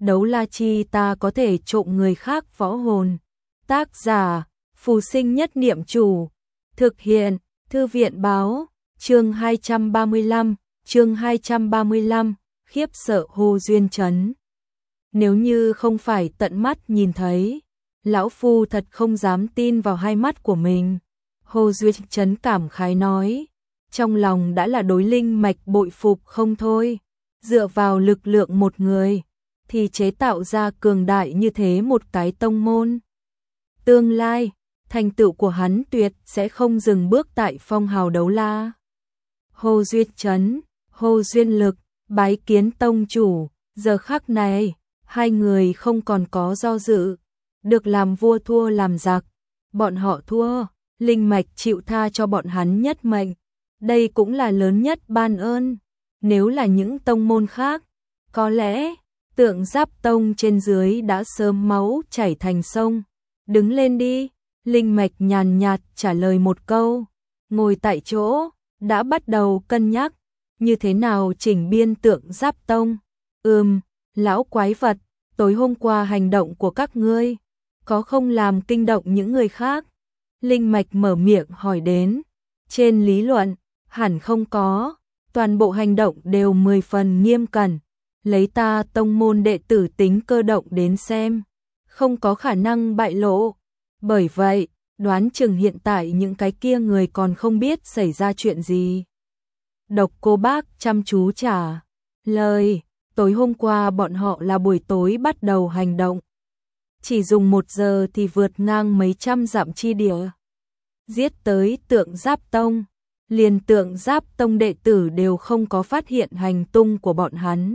Đấu la chi ta có thể trộm người khác võ hồn. Tác giả, Phù Sinh Nhất Niệm Chủ. Thực hiện, Thư viện báo, chương 235, khiếp sợ Hồ Duyên Chấn. Nếu như không phải tận mắt nhìn thấy, lão phu thật không dám tin vào hai mắt của mình. Hồ Duyên Chấn cảm khái nói, trong lòng đã là đối linh mạch bội phục không thôi. Dựa vào lực lượng một người, thì chế tạo ra cường đại như thế một cái tông môn. Tương lai, thành tựu của hắn tuyệt sẽ không dừng bước tại phong hào đấu la. Hồ Duyên Chấn, Hồ Duyên Lực, bái kiến tông chủ. Giờ khắc này, hai người không còn có do dự. Được làm vua thua làm giặc. Bọn họ thua, linh mạch chịu tha cho bọn hắn nhất mệnh. Đây cũng là lớn nhất ban ơn. Nếu là những tông môn khác, có lẽ Tượng Giáp Tông trên dưới đã sớm máu chảy thành sông. Đứng lên đi, linh mạch nhàn nhạt trả lời một câu, ngồi tại chỗ, đã bắt đầu cân nhắc, như thế nào chỉnh biên Tượng Giáp Tông. Lão quái vật, tối hôm qua hành động của các ngươi, có không làm kinh động những người khác? Linh mạch mở miệng hỏi đến, trên lý luận, hẳn không có, toàn bộ hành động đều 10 phần nghiêm cẩn, lấy ta tông môn đệ tử tính cơ động đến xem, không có khả năng bại lộ. Bởi vậy, đoán chừng hiện tại những cái kia người còn không biết xảy ra chuyện gì. Độc Cô Bác chăm chú trả lời, tối hôm qua bọn họ là buổi tối bắt đầu hành động. Chỉ dùng 1 giờ thì vượt ngang mấy trăm dặm chi địa. Giết tới Tượng Giáp Tông, liền Tượng Giáp Tông đệ tử đều không có phát hiện hành tung của bọn hắn.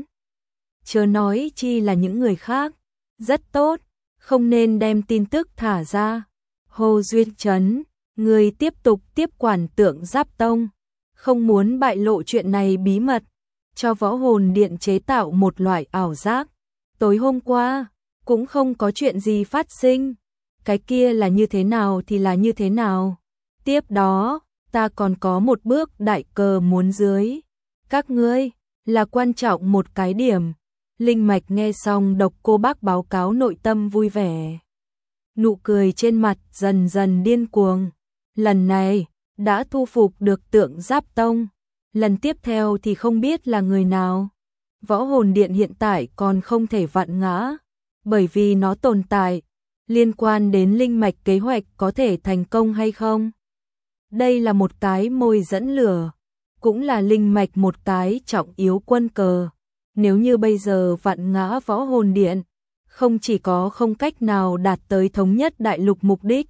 Chớ nói chi là những người khác. Rất tốt, không nên đem tin tức thả ra. Hồ Duyên Chấn, người tiếp tục tiếp quản Tượng Giáp Tông, không muốn bại lộ chuyện này bí mật, cho võ hồn điện chế tạo một loại ảo giác. Tối hôm qua, cũng không có chuyện gì phát sinh. Cái kia là như thế nào thì là như thế nào. Tiếp đó, ta còn có một bước đại cờ muốn dưới. Các ngươi, là quan trọng một cái điểm. Linh mạch nghe xong Độc Cô Bác báo cáo nội tâm vui vẻ. Nụ cười trên mặt dần dần điên cuồng. Lần này, đã thu phục được Tượng Giáp Tông. Lần tiếp theo thì không biết là người nào. Võ hồn điện hiện tại còn không thể vặn ngã, bởi vì nó tồn tại, liên quan đến linh mạch kế hoạch có thể thành công hay không. Đây là một cái mồi dẫn lửa, cũng là linh mạch một cái trọng yếu quân cờ. Nếu như bây giờ vặn ngã võ hồn điện, không chỉ có không cách nào đạt tới thống nhất đại lục mục đích,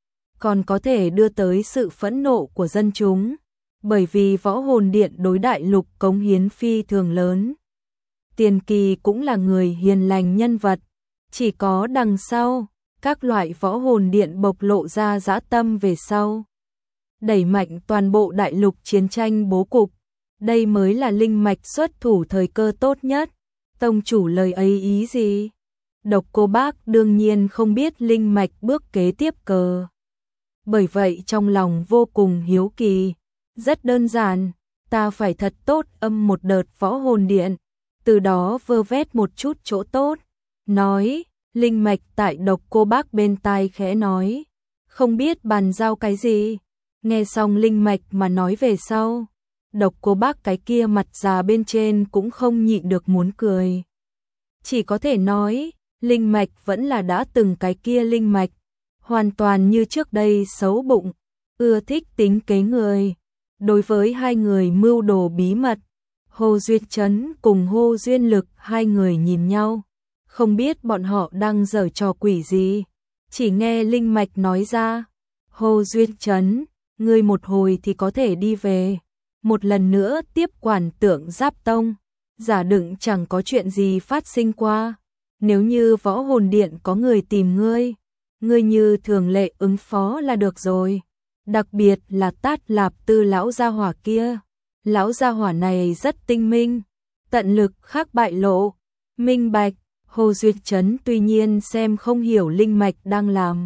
còn có thể đưa tới sự phẫn nộ của dân chúng, bởi vì võ hồn điện đối đại lục cống hiến phi thường lớn. Tiền Kỳ cũng là người hiền lành nhân vật, chỉ có đằng sau, các loại võ hồn điện bộc lộ ra dã tâm về sau. Đẩy mạnh toàn bộ đại lục chiến tranh bố cục, đây mới là linh mạch xuất thủ thời cơ tốt nhất. Tông chủ lời ấy ý gì? Độc Cô Bác đương nhiên không biết linh mạch bước kế tiếp cờ. Bởi vậy trong lòng vô cùng hiếu kỳ. Rất đơn giản, ta phải thật tốt âm một đợt võ hồn điện, từ đó vơ vét một chút chỗ tốt. Nói, linh mạch tại Độc Cô Bác bên tai khẽ nói, không biết bàn giao cái gì. Nghe xong linh mạch mà nói về sau, Độc Cô Bác cái kia mặt già bên trên cũng không nhịn được muốn cười. Chỉ có thể nói, linh mạch vẫn là đã từng cái kia linh mạch, hoàn toàn như trước đây xấu bụng, ưa thích tính kế người. Đối với hai người mưu đồ bí mật, Hồ Duyên Chấn cùng Hồ Duyên Lực hai người nhìn nhau, không biết bọn họ đang giở trò quỷ gì. Chỉ nghe linh mạch nói ra, Hồ Duyên Chấn, ngươi một hồi thì có thể đi về, một lần nữa tiếp quản Tượng Giáp Tông, giả đựng chẳng có chuyện gì phát sinh qua. Nếu như võ hồn điện có người tìm ngươi, ngươi như thường lệ ứng phó là được rồi. Đặc biệt là Tát Lạp Tư lão gia hỏa kia, lão gia hỏa này rất tinh minh, tận lực khắc bại lộ, minh bạch. Hồ Duyên Chấn tuy nhiên xem không hiểu linh mạch đang làm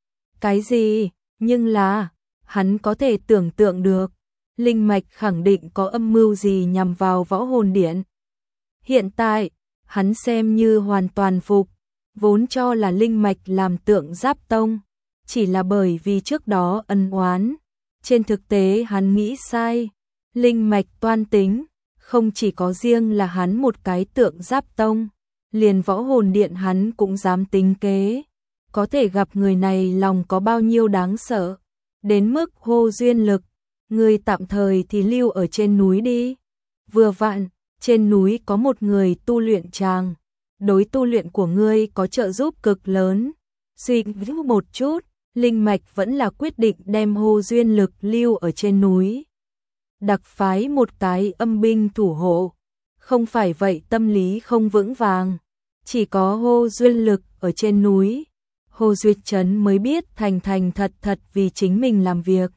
cái gì, nhưng là hắn có thể tưởng tượng được, linh mạch khẳng định có âm mưu gì nhằm vào võ hồn điện. Hiện tại, hắn xem như hoàn toàn phục, vốn cho là linh mạch làm Tượng Giáp Tông, chỉ là bởi vì trước đó ân oán. Trên thực tế hắn nghĩ sai, linh mạch toan tính, không chỉ có riêng là hắn một cái Tượng Giáp Tông, liền Võ Hồn Điện hắn cũng dám tính kế. Có thể gặp người này lòng có bao nhiêu đáng sợ, đến mức hô Duyên Lực, người tạm thời thì lưu ở trên núi đi. Vừa vặn, trên núi có một người tu luyện tràng, đối tu luyện của ngươi có trợ giúp cực lớn. Suy nghĩ một chút, linh mạch vẫn là quyết định đem hô Duyên Lực lưu ở trên núi. Đặc phái một cái âm binh thủ hộ, không phải vậy tâm lý không vững vàng. Chỉ có hô Duyên Lực ở trên núi, Hồ Duyệt Trấn mới biết thành thành thật thật vì chính mình làm việc.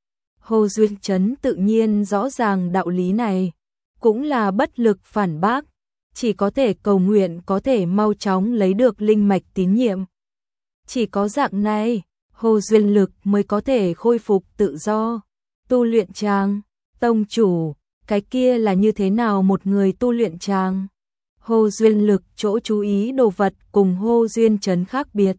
Hồ Duyệt Trấn tự nhiên rõ ràng đạo lý này, cũng là bất lực phản bác, chỉ có thể cầu nguyện có thể mau chóng lấy được linh mạch tín nhiệm. Chỉ có dạng này, Hồ Duyên Lực mới có thể khôi phục tự do. Tu luyện tràng, tông chủ, cái kia là như thế nào một người tu luyện tràng? Hồ Duyên Lực chỗ chú ý đồ vật cùng Hồ Duyên Trấn khác biệt.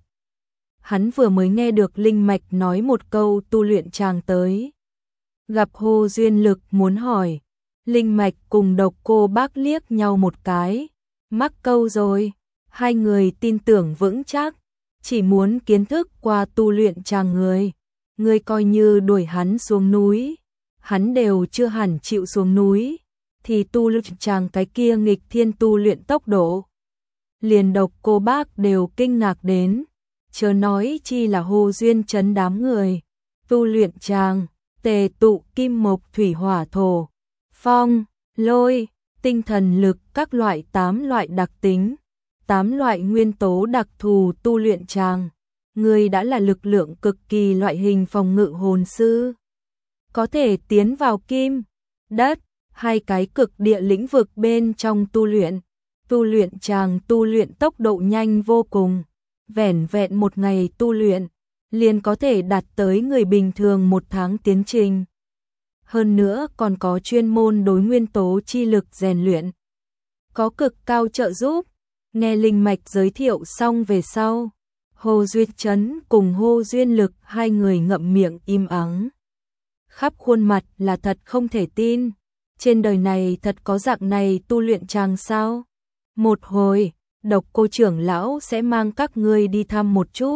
Hắn vừa mới nghe được linh mạch nói một câu tu luyện tràng tới. Gặp Hồ Duyên Lực muốn hỏi, linh mạch cùng Độc Cô Bác liếc nhau một cái, mắc câu rồi. Hai người tin tưởng vững chắc, chỉ muốn kiến thức qua tu luyện tràng người coi như đuổi hắn xuống núi, hắn đều chưa hẳn chịu xuống núi, thì tu luyện tràng cái kia nghịch thiên tu luyện tốc độ, liền Độc Cô Bác đều kinh ngạc đến, chớ nói chi là Hồ Duyên Trấn đám người. Tu luyện tràng, tề tụ kim mộc thủy hỏa thổ, phong, lôi, tinh thần lực các loại 8 loại đặc tính, 8 loại nguyên tố đặc thù tu luyện tràng. Người đã là lực lượng cực kỳ loại hình phòng ngự hồn sư, có thể tiến vào kim, đất, hai cái cực địa lĩnh vực bên trong tu luyện tràng tu luyện tốc độ nhanh vô cùng, vẻn vẹn một ngày tu luyện, liền có thể đạt tới người bình thường 1 tháng tiến trình. Hơn nữa còn có chuyên môn đối nguyên tố chi lực rèn luyện, có cực cao trợ giúp. Nghe linh mạch giới thiệu xong về sau, Hồ Duyệt Trấn cùng Hồ Duyên Lực hai người ngậm miệng im ắng. Khắp khuôn mặt là thật không thể tin, trên đời này thật có dạng này tu luyện tràng sao? Một hồi, Độc Cô trưởng lão sẽ mang các ngươi đi thăm một chút.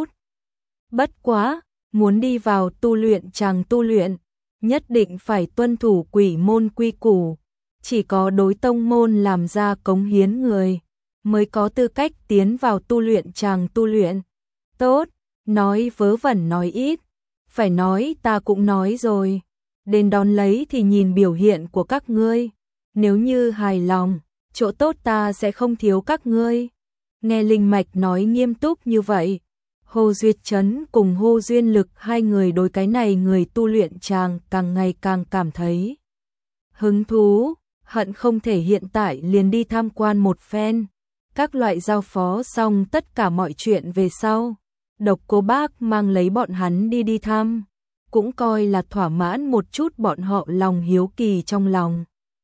Bất quá, muốn đi vào tu luyện tràng tu luyện, nhất định phải tuân thủ quỷ môn quy củ, chỉ có đối tông môn làm ra cống hiến người mới có tư cách tiến vào tu luyện tràng tu luyện. Tốt, nói vớ vẩn nói ít, phải nói ta cũng nói rồi, đến đón lấy thì nhìn biểu hiện của các ngươi, nếu như hài lòng, chỗ tốt ta sẽ không thiếu các ngươi. Nghe linh mạch nói nghiêm túc như vậy, Hồ Duyệt Trấn cùng Hồ Duyên Lực hai người đối cái này người tu luyện tràng càng ngày càng cảm thấy hứng thú, hận không thể hiện tại liền đi tham quan một phen. Các loại giao phó xong tất cả mọi chuyện về sau, Độc Cô Bác mang lấy bọn hắn đi thăm, cũng coi là thỏa mãn một chút bọn họ lòng hiếu kỳ trong lòng.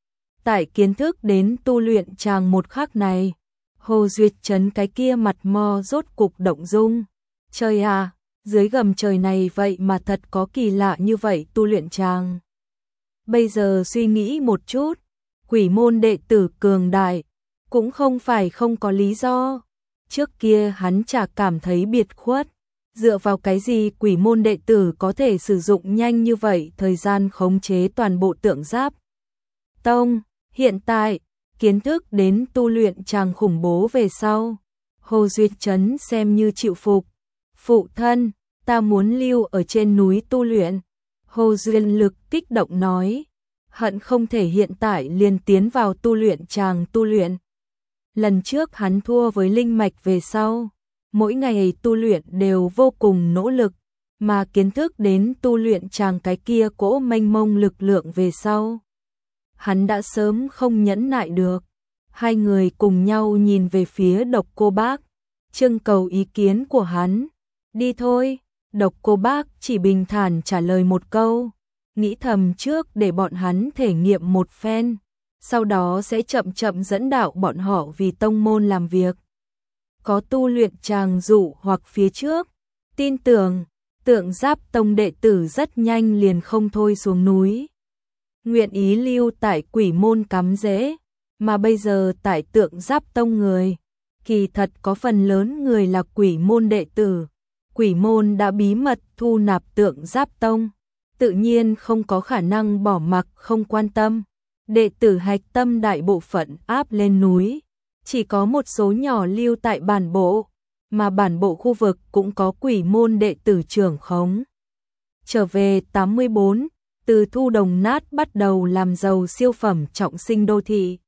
Tại kiến thức đến tu luyện tràng một khắc này, Hồ Duyệt Trấn cái kia mặt mo rốt cục động dung. Trời à, dưới gầm trời này vậy mà thật có kỳ lạ như vậy tu luyện tràng. Bây giờ suy nghĩ một chút, quỷ môn đệ tử cường đại, cũng không phải không có lý do. Trước kia hắn chả cảm thấy biệt khuất, dựa vào cái gì quỷ môn đệ tử có thể sử dụng nhanh như vậy thời gian khống chế toàn bộ Tượng Giáp Tông. Hiện tại, kiến thức đến tu luyện tràng khủng bố về sau, Hồ Duyệt Trấn xem như chịu phục. Phụ thân, ta muốn lưu ở trên núi tu luyện. Hồ Duyên Lực kích động nói, hận không thể hiện tại liền tiến vào tu luyện tràng tu luyện. Lần trước hắn thua với linh mạch về sau, mỗi ngày tu luyện đều vô cùng nỗ lực, mà kiến thức đến tu luyện tràng cái kia cỗ mênh mông lực lượng về sau, hắn đã sớm không nhẫn nại được. Hai người cùng nhau nhìn về phía Độc Cô Bác, trưng cầu ý kiến của hắn. Đi thôi, Độc Cô Bác chỉ bình thản trả lời một câu, nghĩ thầm trước để bọn hắn thể nghiệm một phen, sau đó sẽ chậm chậm dẫn đạo bọn họ vì tông môn làm việc. Có tu luyện tràng dụ hoặc phía trước, tin tưởng, Tượng Giáp Tông đệ tử rất nhanh liền không thôi xuống núi. Nguyện ý lưu tại Quỷ môn cắm rễ, mà bây giờ tại Tượng Giáp Tông người, kỳ thật có phần lớn người là Quỷ môn đệ tử. Quỷ môn đã bí mật thu nạp Tượng Giáp Tông, tự nhiên không có khả năng bỏ mặc không quan tâm. Đệ tử hạch tâm đại bộ phận áp lên núi, chỉ có một số nhỏ lưu tại bản bộ, mà bản bộ khu vực cũng có Quỷ môn đệ tử trưởng khống. Trở về 84, từ thu đồng nát bắt đầu làm giàu siêu phẩm trọng sinh đô thị.